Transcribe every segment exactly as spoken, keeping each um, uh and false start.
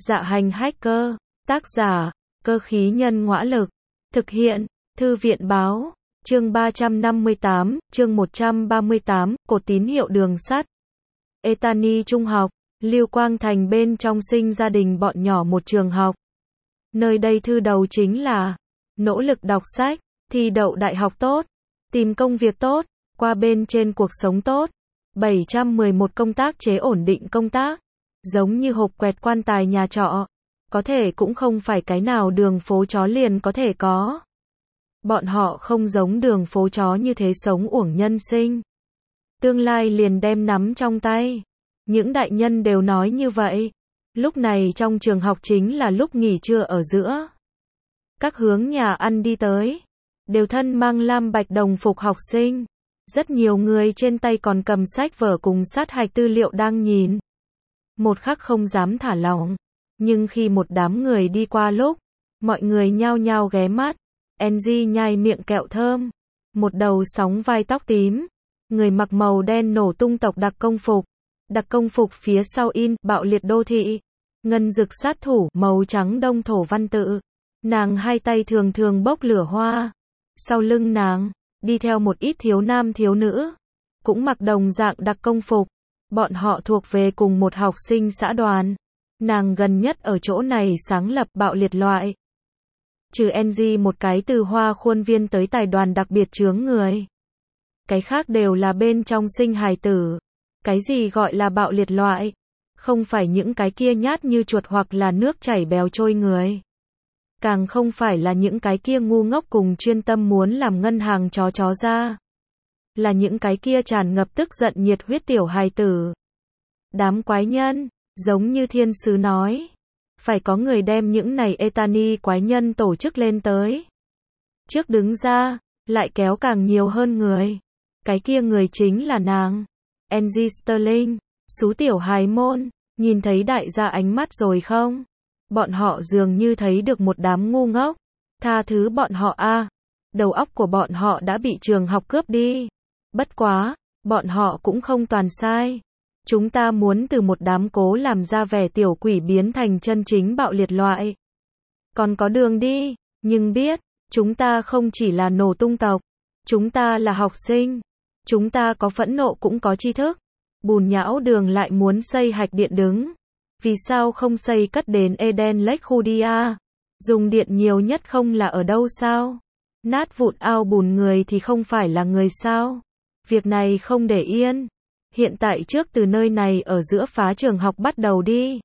Dạ hành hacker, tác giả, cơ khí nhân ngõa lực, thực hiện, thư viện báo, chương ba trăm năm mươi tám, chương một trăm ba mươi tám, cột tín hiệu đường sắt. Etani Trung học, Lưu Quang Thành bên trong sinh gia đình bọn nhỏ một trường học. Nơi đây thư đầu chính là nỗ lực đọc sách, thi đậu đại học tốt, tìm công việc tốt, qua bên trên cuộc sống tốt. bảy trăm mười một công tác chế ổn định công tác, giống như hộp quẹt quan tài nhà trọ, có thể cũng không phải cái nào đường phố chó liền có thể có. Bọn họ không giống đường phố chó như thế sống uổng nhân sinh. Tương lai liền đem nắm trong tay. Những đại nhân đều nói như vậy. Lúc này trong trường học chính là lúc nghỉ trưa ở giữa. Các hướng nhà ăn đi tới, đều thân mang lam bạch đồng phục học sinh. Rất nhiều người trên tay còn cầm sách vở cùng sát hạch tư liệu đang nhìn. Một khắc không dám thả lỏng. Nhưng khi một đám người đi qua lúc, mọi người nhao nhao ghé mắt. Angie nhai miệng kẹo thơm. Một đầu sóng vai tóc tím. Người mặc màu đen nổ tung tộc đặc công phục. Đặc công phục phía sau in, bạo liệt đô thị. Ngân dực sát thủ, màu trắng đông thổ văn tự. Nàng hai tay thường thường bốc lửa hoa. Sau lưng nàng, đi theo một ít thiếu nam thiếu nữ. Cũng mặc đồng dạng đặc công phục. Bọn họ thuộc về cùng một học sinh xã đoàn. Nàng gần nhất ở chỗ này sáng lập bạo liệt loại. Trừ Angie một cái từ hoa khuôn viên tới tài đoàn đặc biệt chướng người. Cái khác đều là bên trong sinh hài tử. Cái gì gọi là bạo liệt loại? Không phải những cái kia nhát như chuột hoặc là nước chảy bèo trôi người. Càng không phải là những cái kia ngu ngốc cùng chuyên tâm muốn làm ngân hàng chó chó ra. Là những cái kia tràn ngập tức giận nhiệt huyết tiểu hài tử. Đám quái nhân, giống như thiên sứ nói. Phải có người đem những này Etani quái nhân tổ chức lên tới. Trước đứng ra, lại kéo càng nhiều hơn người. Cái kia người chính là nàng. Angie Sterling, xú tiểu hài môn, nhìn thấy đại gia ánh mắt rồi không? Bọn họ dường như thấy được một đám ngu ngốc. Tha thứ bọn họ a, à. Đầu óc của bọn họ đã bị trường học cướp đi. Bất quá, bọn họ cũng không toàn sai. Chúng ta muốn từ một đám cố làm ra vẻ tiểu quỷ biến thành chân chính bạo liệt loại. Còn có đường đi, nhưng biết, chúng ta không chỉ là nổ tung tộc. Chúng ta là học sinh. Chúng ta có phẫn nộ cũng có tri thức. Bùn nhão đường lại muốn xây hạch điện đứng. Vì sao không xây cất đến Eden Lake khu đi à? Dùng điện nhiều nhất không là ở đâu sao? Nát vụn ao bùn người thì không phải là người sao? Việc này không để yên. Hiện tại trước từ nơi này ở giữa phá trường học bắt đầu đi.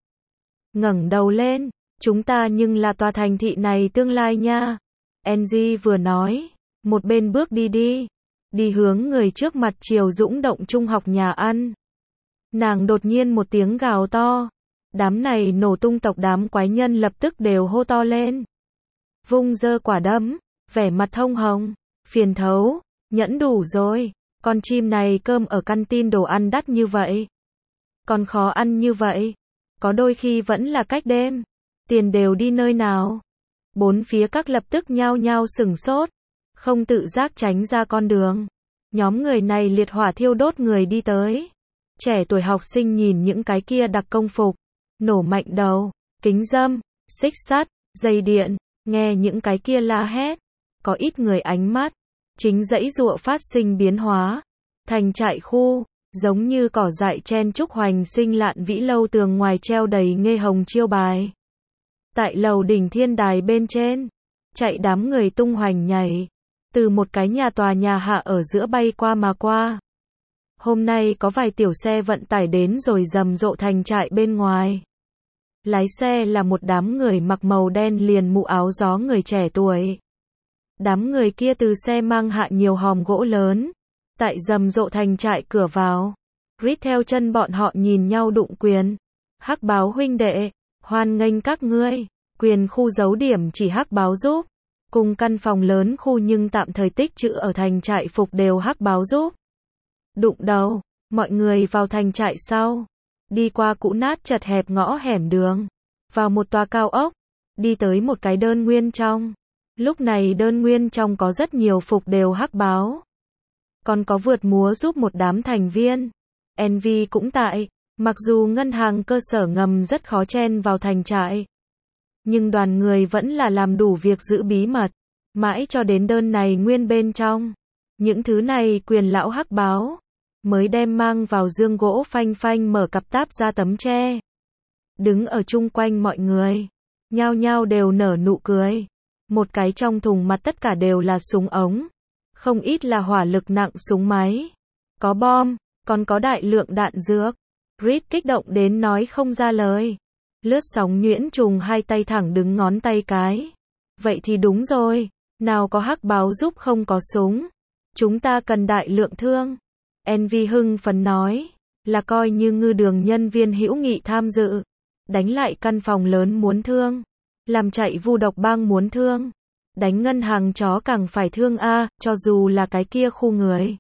Ngẩng đầu lên, chúng ta nhưng là tòa thành thị này tương lai nha. Angie vừa nói, một bên bước đi đi. Đi hướng người trước mặt Triều Dũng Động Trung học nhà ăn. Nàng đột nhiên một tiếng gào to. Đám này nổ tung tộc đám quái nhân lập tức đều hô to lên. Vung giơ quả đấm, vẻ mặt thông hồng, phiền thấu, nhẫn đủ rồi. Con chim này cơm ở căn tin đồ ăn đắt như vậy. Còn khó ăn như vậy. Có đôi khi vẫn là cách đêm. Tiền đều đi nơi nào. Bốn phía các lập tức nhao nhao sửng sốt. Không tự giác tránh ra con đường. Nhóm người này liệt hỏa thiêu đốt người đi tới. Trẻ tuổi học sinh nhìn những cái kia đặc công phục. Nổ mạnh đầu, kính dâm, xích sắt, dây điện. Nghe những cái kia la hét. Có ít người ánh mắt. Chính dãy dụa phát sinh biến hóa. Thành trại khu, giống như cỏ dại chen trúc hoành sinh lạn vĩ lâu tường ngoài treo đầy nghê hồng chiêu bài. Tại lầu đỉnh thiên đài bên trên, chạy đám người tung hoành nhảy. Từ một cái nhà tòa nhà hạ ở giữa bay qua mà qua. Hôm nay có vài tiểu xe vận tải đến rồi rầm rộ thành trại bên ngoài. Lái xe là một đám người mặc màu đen liền mũ áo gió người trẻ tuổi. Đám người kia từ xe mang hạ nhiều hòm gỗ lớn. Tại rầm rộ thành trại cửa vào. Rít theo chân bọn họ nhìn nhau đụng quyền. Hắc báo huynh đệ, hoan nghênh các ngươi. Quyền khu giấu điểm chỉ hắc báo giúp. Cùng căn phòng lớn khu nhưng tạm thời tích trữ ở thành trại phục đều hắc báo giúp. Đụng đầu, mọi người vào thành trại sau. Đi qua cũ nát chật hẹp ngõ hẻm đường. Vào một tòa cao ốc. Đi tới một cái đơn nguyên trong. Lúc này đơn nguyên trong có rất nhiều phục đều hắc báo. Còn có vượt múa giúp một đám thành viên. Envy cũng tại. Mặc dù ngân hàng cơ sở ngầm rất khó chen vào thành trại, nhưng đoàn người vẫn là làm đủ việc giữ bí mật, mãi cho đến đơn này nguyên bên trong. Những thứ này quyền lão hắc báo, mới đem mang vào dương gỗ phanh phanh mở cặp táp ra tấm tre. Đứng ở chung quanh mọi người, nhao nhao đều nở nụ cười. Một cái trong thùng mặt tất cả đều là súng ống, không ít là hỏa lực nặng súng máy, có bom, còn có đại lượng đạn dược. Reed kích động đến nói không ra lời. Lướt sóng nhuyễn trùng hai tay thẳng đứng ngón tay cái. Vậy thì đúng rồi, nào có hắc báo giúp không có súng. Chúng ta cần đại lượng thương. Envy hưng phấn nói, là coi như ngư đường nhân viên hữu nghị tham dự. Đánh lại căn phòng lớn muốn thương. Làm chạy vu độc bang muốn thương. Đánh ngân hàng chó càng phải thương a, cho dù là cái kia khu người.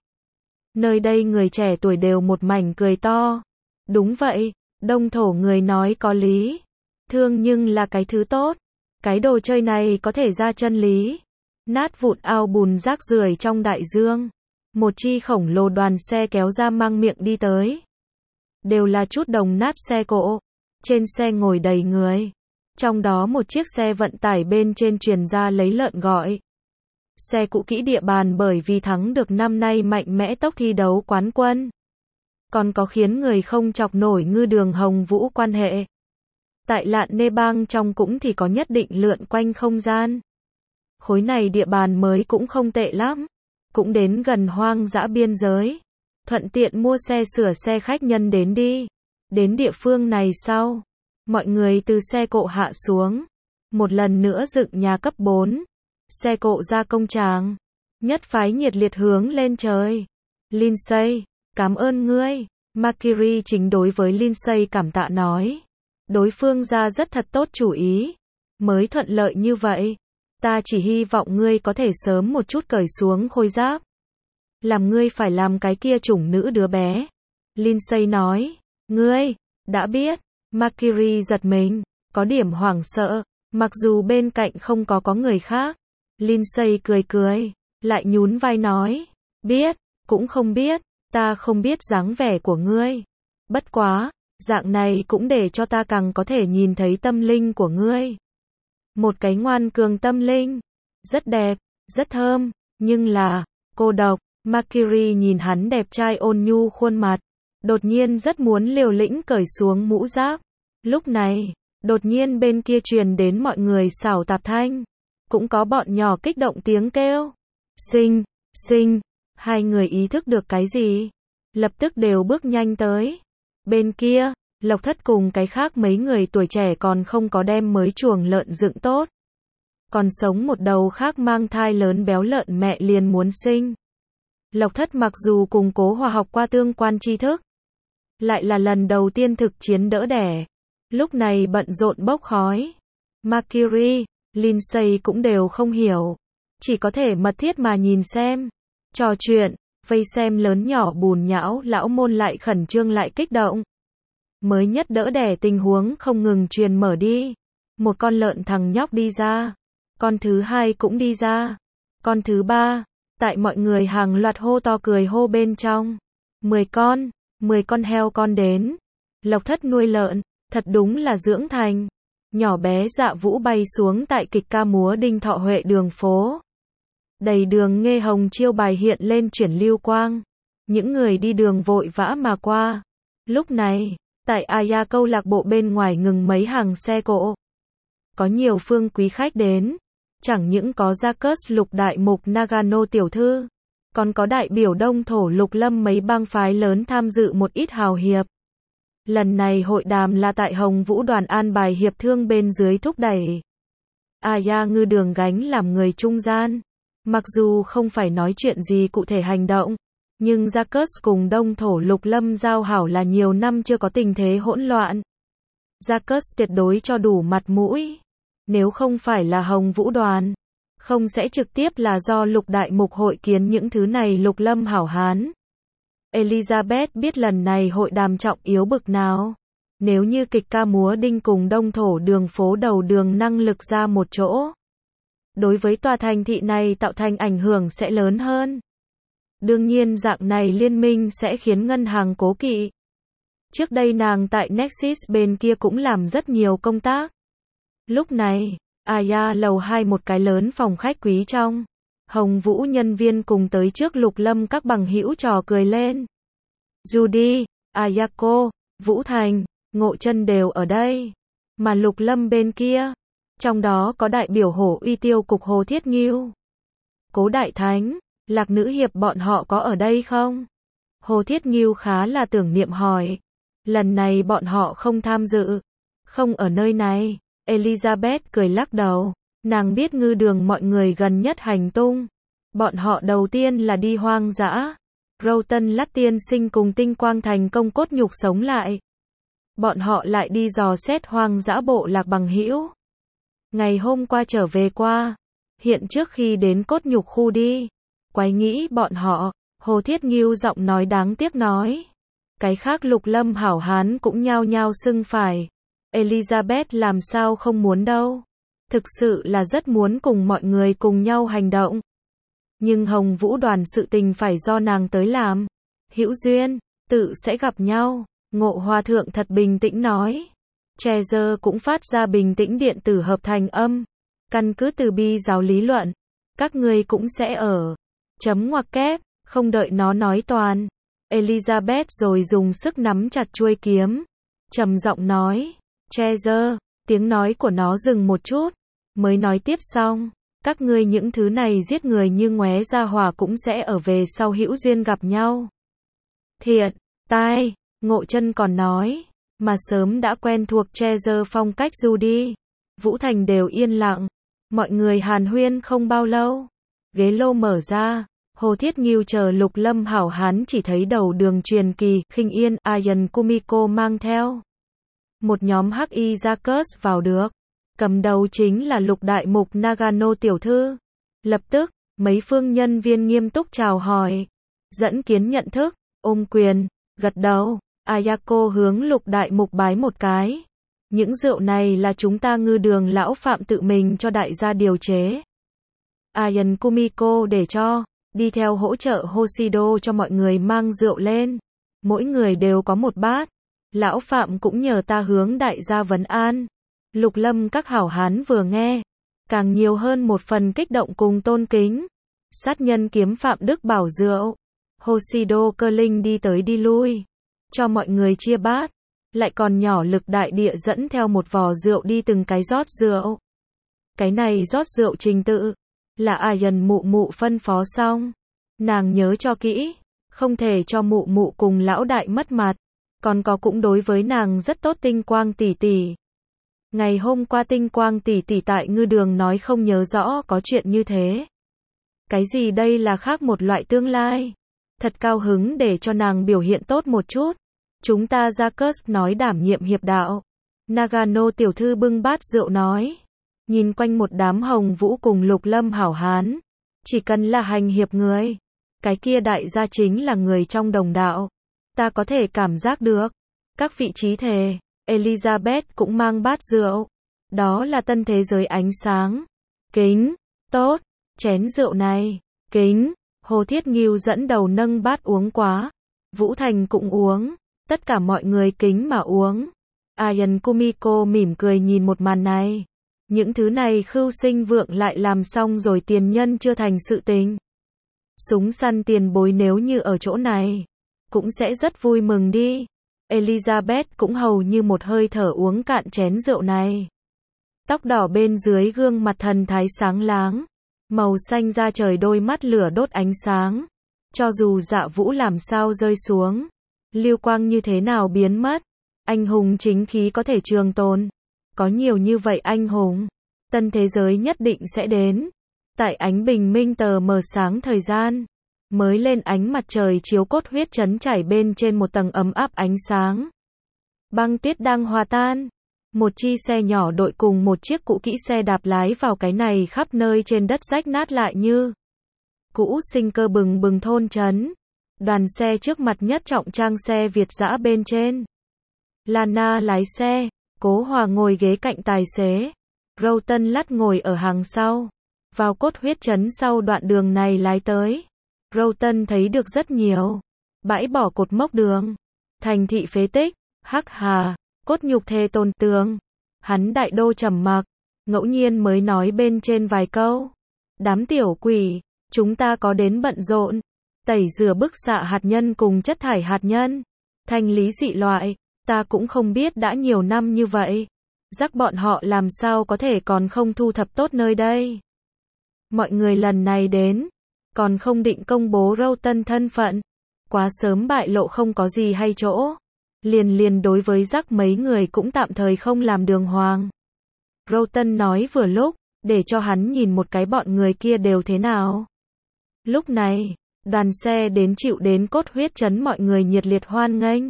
Nơi đây người trẻ tuổi đều một mảnh cười to. Đúng vậy, đông thổ người nói có lý. Thương nhưng là cái thứ tốt. Cái đồ chơi này có thể ra chân lý. Nát vụn ao bùn rác rưởi trong đại dương. Một chi khổng lồ đoàn xe kéo ra mang miệng đi tới. Đều là chút đồng nát xe cộ. Trên xe ngồi đầy người. Trong đó một chiếc xe vận tải bên trên truyền ra lấy lợn gọi. Xe cũ kỹ địa bàn bởi vì thắng được năm nay mạnh mẽ tốc thi đấu quán quân. Còn có khiến người không chọc nổi ngư đường Hồng Vũ quan hệ. Tại Lạn Nê Bang trong cũng thì có nhất định lượn quanh không gian. Khối này địa bàn mới cũng không tệ lắm. Cũng đến gần hoang dã biên giới. Thuận tiện mua xe sửa xe khách nhân đến đi. Đến địa phương này sau. Mọi người từ xe cộ hạ xuống. Một lần nữa dựng nhà cấp bốn. Xe cộ ra công tràng. Nhất phái nhiệt liệt hướng lên trời. Lindsay, cảm ơn ngươi. Mercury chính đối với Lindsay cảm tạ nói. Đối phương ra rất thật tốt chủ ý. Mới thuận lợi như vậy. Ta chỉ hy vọng ngươi có thể sớm một chút cởi xuống khôi giáp. Làm ngươi phải làm cái kia chủng nữ đứa bé. Lindsay nói. Ngươi, đã biết. Mercury giật mình. Có điểm hoảng sợ. Mặc dù bên cạnh không có có người khác. Lindsay cười cười. Lại nhún vai nói. Biết, cũng không biết. Ta không biết dáng vẻ của ngươi. Bất quá, dạng này cũng để cho ta càng có thể nhìn thấy tâm linh của ngươi. Một cái ngoan cường tâm linh. Rất đẹp, rất thơm, nhưng là, cô độc. Mercury nhìn hắn đẹp trai ôn nhu khuôn mặt. Đột nhiên rất muốn liều lĩnh cởi xuống mũ giáp. Lúc này, đột nhiên bên kia truyền đến mọi người xảo tạp thanh. Cũng có bọn nhỏ kích động tiếng kêu. Sinh, sinh. Hai người ý thức được cái gì? Lập tức đều bước nhanh tới. Bên kia, Lộc Thất cùng cái khác mấy người tuổi trẻ còn không có đem mới chuồng lợn dựng tốt. Còn sống một đầu khác mang thai lớn béo lợn mẹ liền muốn sinh. Lộc Thất mặc dù cùng Cố Hòa học qua tương quan tri thức. Lại là lần đầu tiên thực chiến đỡ đẻ. Lúc này bận rộn bốc khói. Mercury, Lindsay cũng đều không hiểu. Chỉ có thể mật thiết mà nhìn xem. Trò chuyện, vây xem lớn nhỏ bùn nhão, lão môn lại khẩn trương lại kích động. Mới nhất đỡ đẻ tình huống không ngừng truyền mở đi. Một con lợn thằng nhóc đi ra. Con thứ hai cũng đi ra. Con thứ ba, tại mọi người hàng loạt hô to cười hô bên trong. Mười con, mười con heo con đến. Lộc Thất nuôi lợn, thật đúng là dưỡng thành. Nhỏ bé Dạ Vũ bay xuống tại kịch ca múa Đinh Thọ Huệ đường phố. Đầy đường nghe hồng chiêu bài hiện lên chuyển lưu quang. Những người đi đường vội vã mà qua. Lúc này, tại Aya câu lạc bộ bên ngoài ngừng mấy hàng xe cộ. Có nhiều phương quý khách đến. Chẳng những có Jacques Lục đại mục Nagano tiểu thư. Còn có đại biểu Đông Thổ Lục Lâm mấy bang phái lớn tham dự một ít hào hiệp. Lần này hội đàm là tại Hồng Vũ đoàn an bài hiệp thương bên dưới thúc đẩy. Aya ngư đường gánh làm người trung gian. Mặc dù không phải nói chuyện gì cụ thể hành động, nhưng Jacques cùng Đông Thổ Lục Lâm giao hảo là nhiều năm chưa có tình thế hỗn loạn. Jacques tuyệt đối cho đủ mặt mũi. Nếu không phải là Hồng Vũ đoàn, không sẽ trực tiếp là do Lục đại mục hội kiến những thứ này Lục Lâm hảo hán. Elizabeth biết lần này hội đàm trọng yếu bực nào. Nếu như kịch ca múa Đinh cùng Đông Thổ đường phố đầu đường năng lực ra một chỗ, đối với tòa thành thị này tạo thành ảnh hưởng sẽ lớn hơn. Đương nhiên dạng này liên minh sẽ khiến ngân hàng cố kỵ. Trước đây nàng tại Nexus bên kia cũng làm rất nhiều công tác. Lúc này, Aya lầu hai một cái lớn phòng khách quý trong. Hồng Vũ nhân viên cùng tới trước Lục Lâm các bằng hữu trò cười lên. Judy, Ayako, Vũ Thành, Ngộ Chân đều ở đây. Mà Lục Lâm bên kia, trong đó có đại biểu Hổ Uy Tiêu cục Hồ Thiết Ngưu, Cố Đại Thánh, Lạc Nữ Hiệp bọn họ có ở đây không? Hồ Thiết Ngưu khá là tưởng niệm hỏi. Lần này bọn họ không tham dự, không ở nơi này. Elizabeth cười lắc đầu, nàng biết ngư đường mọi người gần nhất hành tung. Bọn họ đầu tiên là đi hoang dã. Rowton Lắt tiên sinh cùng Tinh Quang thành công cốt nhục sống lại. Bọn họ lại đi dò xét hoang dã bộ lạc bằng hữu. Ngày hôm qua trở về qua, hiện trước khi đến cốt nhục khu đi. Quái nghĩ bọn họ, Hồ Thiết Ngưu giọng nói đáng tiếc nói. Cái khác Lục Lâm hảo hán cũng nhao nhao xưng phải. Elizabeth làm sao không muốn đâu. Thực sự là rất muốn cùng mọi người cùng nhau hành động. Nhưng Hồng Vũ đoàn sự tình phải do nàng tới làm. Hữu duyên, tự sẽ gặp nhau. Ngộ Hòa thượng thật bình tĩnh nói. Treasure cũng phát ra bình tĩnh điện tử hợp thành âm. Căn cứ từ bi giáo lý luận, các ngươi cũng sẽ ở. Chấm ngoặc kép, không đợi nó nói toàn. Elizabeth rồi dùng sức nắm chặt chuôi kiếm. Trầm giọng nói. Treasure, tiếng nói của nó dừng một chút. Mới nói tiếp xong. Các ngươi những thứ này giết người như ngoé ra hỏa cũng sẽ ở về sau hữu duyên gặp nhau. Thiện, tai, Ngộ Chân còn nói. Mà sớm đã quen thuộc Treasure phong cách Judy, Vũ Thành đều yên lặng. Mọi người hàn huyên không bao lâu. Ghế lô mở ra. Hồ Thiết Ngưu chờ Lục Lâm hảo hán chỉ thấy đầu đường truyền kỳ, Khinh Yên, Ayan Kumiko mang theo. Một nhóm hắc y Jackers vào được. Cầm đầu chính là Lục Đại Mục Nagano tiểu thư. Lập tức, mấy phương nhân viên nghiêm túc chào hỏi. Dẫn kiến nhận thức, ôm quyền, gật đầu. Ayako hướng Lục Đại Mục bái một cái. Những rượu này là chúng ta ngư đường lão phạm tự mình cho đại gia điều chế. Ayan Kumiko để cho, đi theo hỗ trợ Hoshido cho mọi người mang rượu lên. Mỗi người đều có một bát. Lão phạm cũng nhờ ta hướng đại gia vấn an. Lục Lâm các hảo hán vừa nghe, càng nhiều hơn một phần kích động cùng tôn kính. Sát nhân kiếm Phạm Đức bảo rượu. Hoshido cơ linh đi tới đi lui, cho mọi người chia bát. Lại còn nhỏ lực đại địa dẫn theo một vò rượu đi từng cái rót rượu. Cái này rót rượu trình tự là Ayan mụ mụ phân phó xong. Nàng nhớ cho kỹ, không thể cho mụ mụ cùng lão đại mất mặt. Còn có cũng đối với nàng rất tốt Tinh Quang tỷ tỷ. Ngày hôm qua Tinh Quang tỷ tỷ tại ngư đường nói không nhớ rõ có chuyện như thế. Cái gì đây là khác một loại tương lai. Thật cao hứng để cho nàng biểu hiện tốt một chút. Chúng ta Jackers nói đảm nhiệm hiệp đạo. Nagano tiểu thư bưng bát rượu nói. Nhìn quanh một đám Hồng Vũ cùng Lục Lâm hảo hán. Chỉ cần là hành hiệp người. Cái kia đại gia chính là người trong đồng đạo. Ta có thể cảm giác được. Các vị trí thề. Elizabeth cũng mang bát rượu. Đó là tân thế giới ánh sáng. Kính. Tốt. Chén rượu này. Kính. Hồ Thiết Ngưu dẫn đầu nâng bát uống quá. Vũ Thành cũng uống. Tất cả mọi người kính mà uống. Ayan Kumiko mỉm cười nhìn một màn này. Những thứ này khưu sinh vượng lại làm xong rồi tiền nhân chưa thành sự tình. Súng săn tiền bối nếu như ở chỗ này, cũng sẽ rất vui mừng đi. Elizabeth cũng hầu như một hơi thở uống cạn chén rượu này. Tóc đỏ bên dưới gương mặt thần thái sáng láng. Màu xanh da trời đôi mắt lửa đốt ánh sáng. Cho dù Dạ Vũ làm sao rơi xuống, lưu quang như thế nào biến mất, anh hùng chính khí có thể trường tồn. Có nhiều như vậy anh hùng, tân thế giới nhất định sẽ đến. Tại ánh bình minh tờ mờ sáng thời gian, mới lên ánh mặt trời chiếu cốt huyết trấn chảy bên trên một tầng ấm áp ánh sáng. Băng tuyết đang hòa tan. Một chi xe nhỏ đội cùng một chiếc cũ kỹ xe đạp lái vào cái này khắp nơi trên đất rách nát lại như cũ sinh cơ bừng bừng thôn trấn. Đoàn xe trước mặt nhất trọng trang xe Việt dã bên trên. Lana lái xe, Cố Hòa ngồi ghế cạnh tài xế. Rowton Lắt ngồi ở hàng sau. Vào cốt huyết trấn sau đoạn đường này lái tới. Rowton thấy được rất nhiều bãi bỏ cột mốc đường, thành thị phế tích, Hắc hà, cốt nhục thề tôn tướng. Hắn đại đô trầm mặc, ngẫu nhiên mới nói bên trên vài câu. Đám tiểu quỷ, chúng ta có đến bận rộn. Tẩy rửa bức xạ hạt nhân cùng chất thải hạt nhân. Thanh lý dị loại, ta cũng không biết đã nhiều năm như vậy. Rắc bọn họ làm sao có thể còn không thu thập tốt nơi đây. Mọi người lần này đến, còn không định công bố Roughton thân phận. Quá sớm bại lộ không có gì hay chỗ. Liền liền đối với rắc mấy người cũng tạm thời không làm đường hoàng. Roughton nói vừa lúc, để cho hắn nhìn một cái bọn người kia đều thế nào. Lúc này, đoàn xe đến chịu đến cốt huyết trấn mọi người nhiệt liệt hoan nghênh.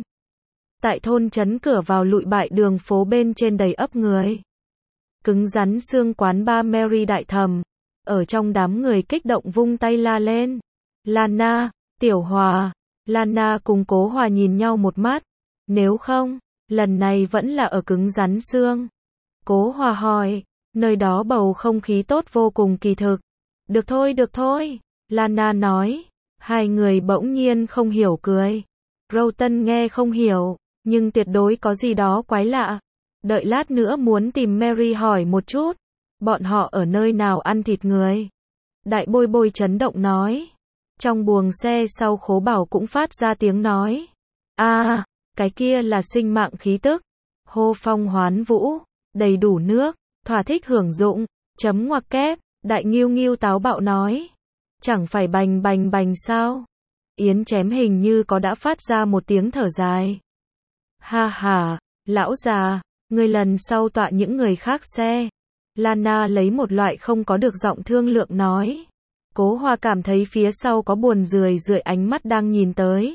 Tại thôn trấn cửa vào lụi bại đường phố bên trên đầy ấp người. Cứng rắn xương quán ba Mary đại thầm. Ở trong đám người kích động vung tay la lên. Lana, Tiểu Hòa. Lana cùng Cố Hòa nhìn nhau một mắt. Nếu không, lần này vẫn là ở cứng rắn xương. Cố Hòa hỏi, nơi đó bầu không khí tốt vô cùng kỳ thực. Được thôi, được thôi. Lana nói. Hai người bỗng nhiên không hiểu cười. Roughton nghe không hiểu, nhưng tuyệt đối có gì đó quái lạ. Đợi lát nữa muốn tìm Mary hỏi một chút. Bọn họ ở nơi nào ăn thịt người? Đại bôi bôi chấn động nói. Trong buồng xe sau Khố Bảo cũng phát ra tiếng nói. À, cái kia là sinh mạng khí tức. Hô phong hoán vũ, đầy đủ nước, thỏa thích hưởng dụng, chấm ngoặc kép, đại nghiêu nghiêu táo bạo nói. Chẳng phải bành bành bành sao? Yến Chém hình như có đã phát ra một tiếng thở dài. Ha ha, lão già, người lần sau tọa những người khác xe. Lana lấy một loại không có được giọng thương lượng nói. Cố Hòa cảm thấy phía sau có buồn rười rượi ánh mắt đang nhìn tới.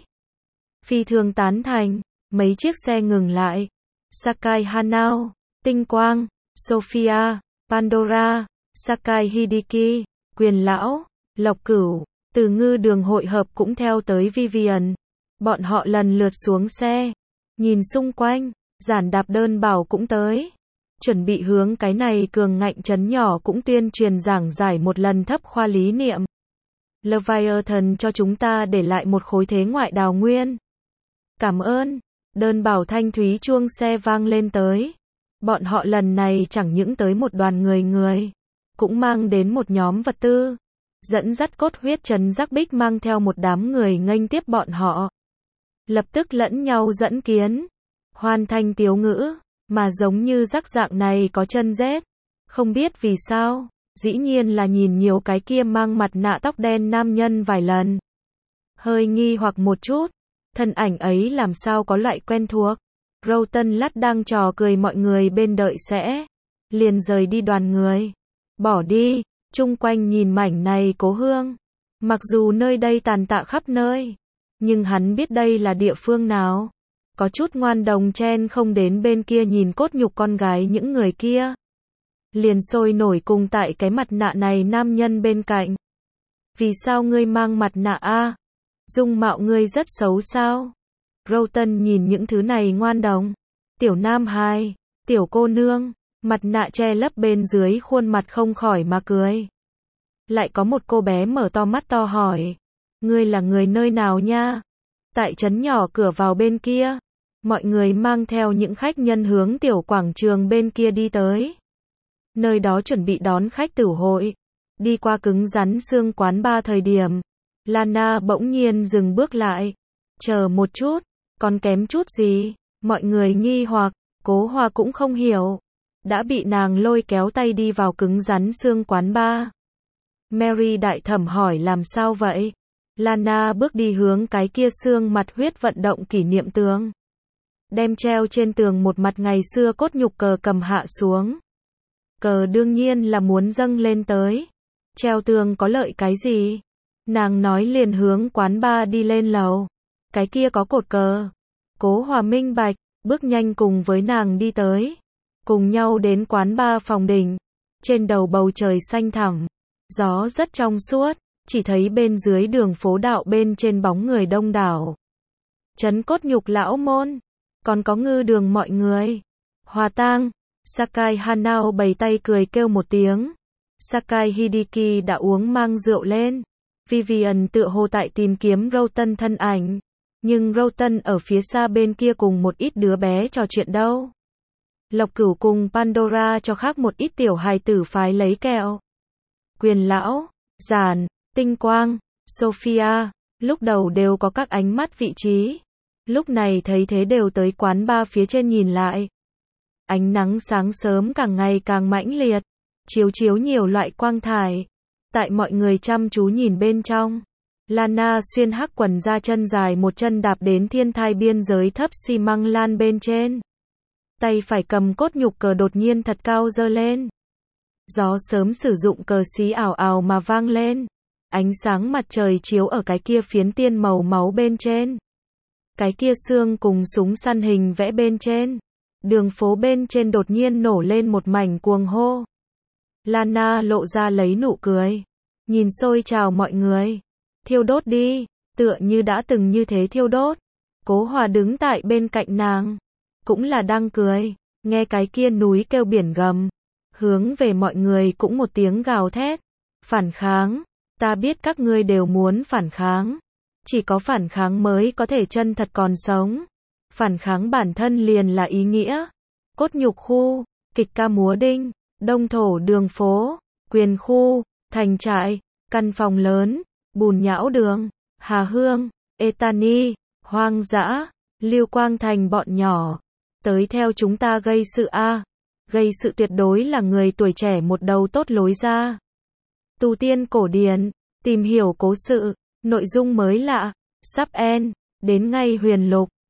Phi thường tán thành, mấy chiếc xe ngừng lại. Sakai Hanao, Tinh Quang, Sophia, Pandora, Sakai Hideki, Quyền Lão, Lộc Cửu, Từ Ngư Đường hội hợp cũng theo tới Vivian. Bọn họ lần lượt xuống xe. Nhìn xung quanh, giản đạp đơn bảo cũng tới. Chuẩn bị hướng cái này cường ngạnh trấn nhỏ cũng tuyên truyền giảng giải một lần thấp khoa lý niệm. Leviathan cho chúng ta để lại một khối thế ngoại đào nguyên. Cảm ơn. Đơn bảo thanh thúy chuông xe vang lên tới. Bọn họ lần này chẳng những tới một đoàn người người, cũng mang đến một nhóm vật tư. Dẫn dắt cốt huyết trấn Giác Bích mang theo một đám người nghênh tiếp bọn họ. Lập tức lẫn nhau dẫn kiến. Hoàn thành tiếu ngữ. Mà giống như rắc dạng này có chân rết. Không biết vì sao, dĩ nhiên là nhìn nhiều cái kia mang mặt nạ tóc đen nam nhân vài lần. Hơi nghi hoặc một chút, thân ảnh ấy làm sao có loại quen thuộc. Roughton lắt đang trò cười mọi người bên đợi sẽ. Liền rời đi đoàn người. Bỏ đi, chung quanh nhìn mảnh này Cố Hương. Mặc dù nơi đây tàn tạ khắp nơi, nhưng hắn biết đây là địa phương nào. Có chút ngoan đồng chen không đến bên kia nhìn cốt nhục con gái những người kia. Liền sôi nổi cùng tại cái mặt nạ này nam nhân bên cạnh. Vì sao ngươi mang mặt nạ a? Dung mạo ngươi rất xấu sao? Roughton nhìn những thứ này ngoan đồng. Tiểu nam hài, tiểu cô nương, mặt nạ che lấp bên dưới khuôn mặt không khỏi mà cười. Lại có một cô bé mở to mắt to hỏi. Ngươi là người nơi nào nha? Tại trấn nhỏ cửa vào bên kia. Mọi người mang theo những khách nhân hướng tiểu quảng trường bên kia đi tới. Nơi đó chuẩn bị đón khách tửu hội. Đi qua cứng rắn xương quán ba thời điểm. Lana bỗng nhiên dừng bước lại. Chờ một chút, còn kém chút gì? Mọi người nghi hoặc, Cố Hòa cũng không hiểu. Đã bị nàng lôi kéo tay đi vào cứng rắn xương quán ba. Mary đại thẩm hỏi làm sao vậy? Lana bước đi hướng cái kia xương mặt huyết vận động kỷ niệm tường. Đem treo trên tường một mặt ngày xưa cốt nhục cờ cầm hạ xuống. Cờ đương nhiên là muốn dâng lên tới. Treo tường có lợi cái gì? Nàng nói liền hướng quán bar đi lên lầu. Cái kia có cột cờ. Cố Hòa minh bạch, bước nhanh cùng với nàng đi tới. Cùng nhau đến quán bar phòng đỉnh. Trên đầu bầu trời xanh thẳm. Gió rất trong suốt. Chỉ thấy bên dưới đường phố đạo bên trên bóng người đông đảo. Trấn cốt nhục lão môn. Còn có Ngư Đường mọi người. Hòa tang. Sakai Hanao bày tay cười kêu một tiếng. Sakai Hideki đã uống mang rượu lên. Vivian tựa hồ tại tìm kiếm Roughton thân ảnh. Nhưng Rowton ở phía xa bên kia cùng một ít đứa bé trò chuyện đâu. Lộc Cửu cùng Pandora cho khác một ít tiểu hài tử phái lấy kẹo. Quyền lão, Giản, Tinh Quang, Sophia, lúc đầu đều có các ánh mắt vị trí. Lúc này thấy thế đều tới quán bar phía trên nhìn lại. Ánh nắng sáng sớm càng ngày càng mãnh liệt, chiếu chiếu nhiều loại quang thải. Tại mọi người chăm chú nhìn bên trong, Lana xuyên hắc quần ra chân dài một chân đạp đến thiên thai biên giới thấp xi măng lan bên trên. Tay phải cầm cốt nhục cờ đột nhiên thật cao giơ lên. Gió sớm sử dụng cờ xí ảo ảo mà vang lên. Ánh sáng mặt trời chiếu ở cái kia phiến tiên màu máu bên trên. Cái kia xương cùng súng săn hình vẽ bên trên. Đường phố bên trên đột nhiên nổ lên một mảnh cuồng hô. Lana lộ ra lấy nụ cười. Nhìn xôi chào mọi người. Thiêu đốt đi, tựa như đã từng như thế thiêu đốt. Cố Hòa đứng tại bên cạnh nàng. Cũng là đang cười. Nghe cái kia núi kêu biển gầm. Hướng về mọi người cũng một tiếng gào thét. Phản kháng. Ta biết các ngươi đều muốn phản kháng. Chỉ có phản kháng mới có thể chân thật còn sống. Phản kháng bản thân liền là ý nghĩa. Cốt nhục khu, kịch ca múa đinh, đông thổ đường phố, quyền khu, thành trại, căn phòng lớn, bùn nhão đường, Hà Hương, Etani, hoang dã, Lưu Quang Thành bọn nhỏ. Tới theo chúng ta gây sự a. Gây sự tuyệt đối là người tuổi trẻ một đầu tốt lối ra. Tu tiên cổ điển, tìm hiểu cố sự, nội dung mới lạ, sắp end, đến ngay huyền lục.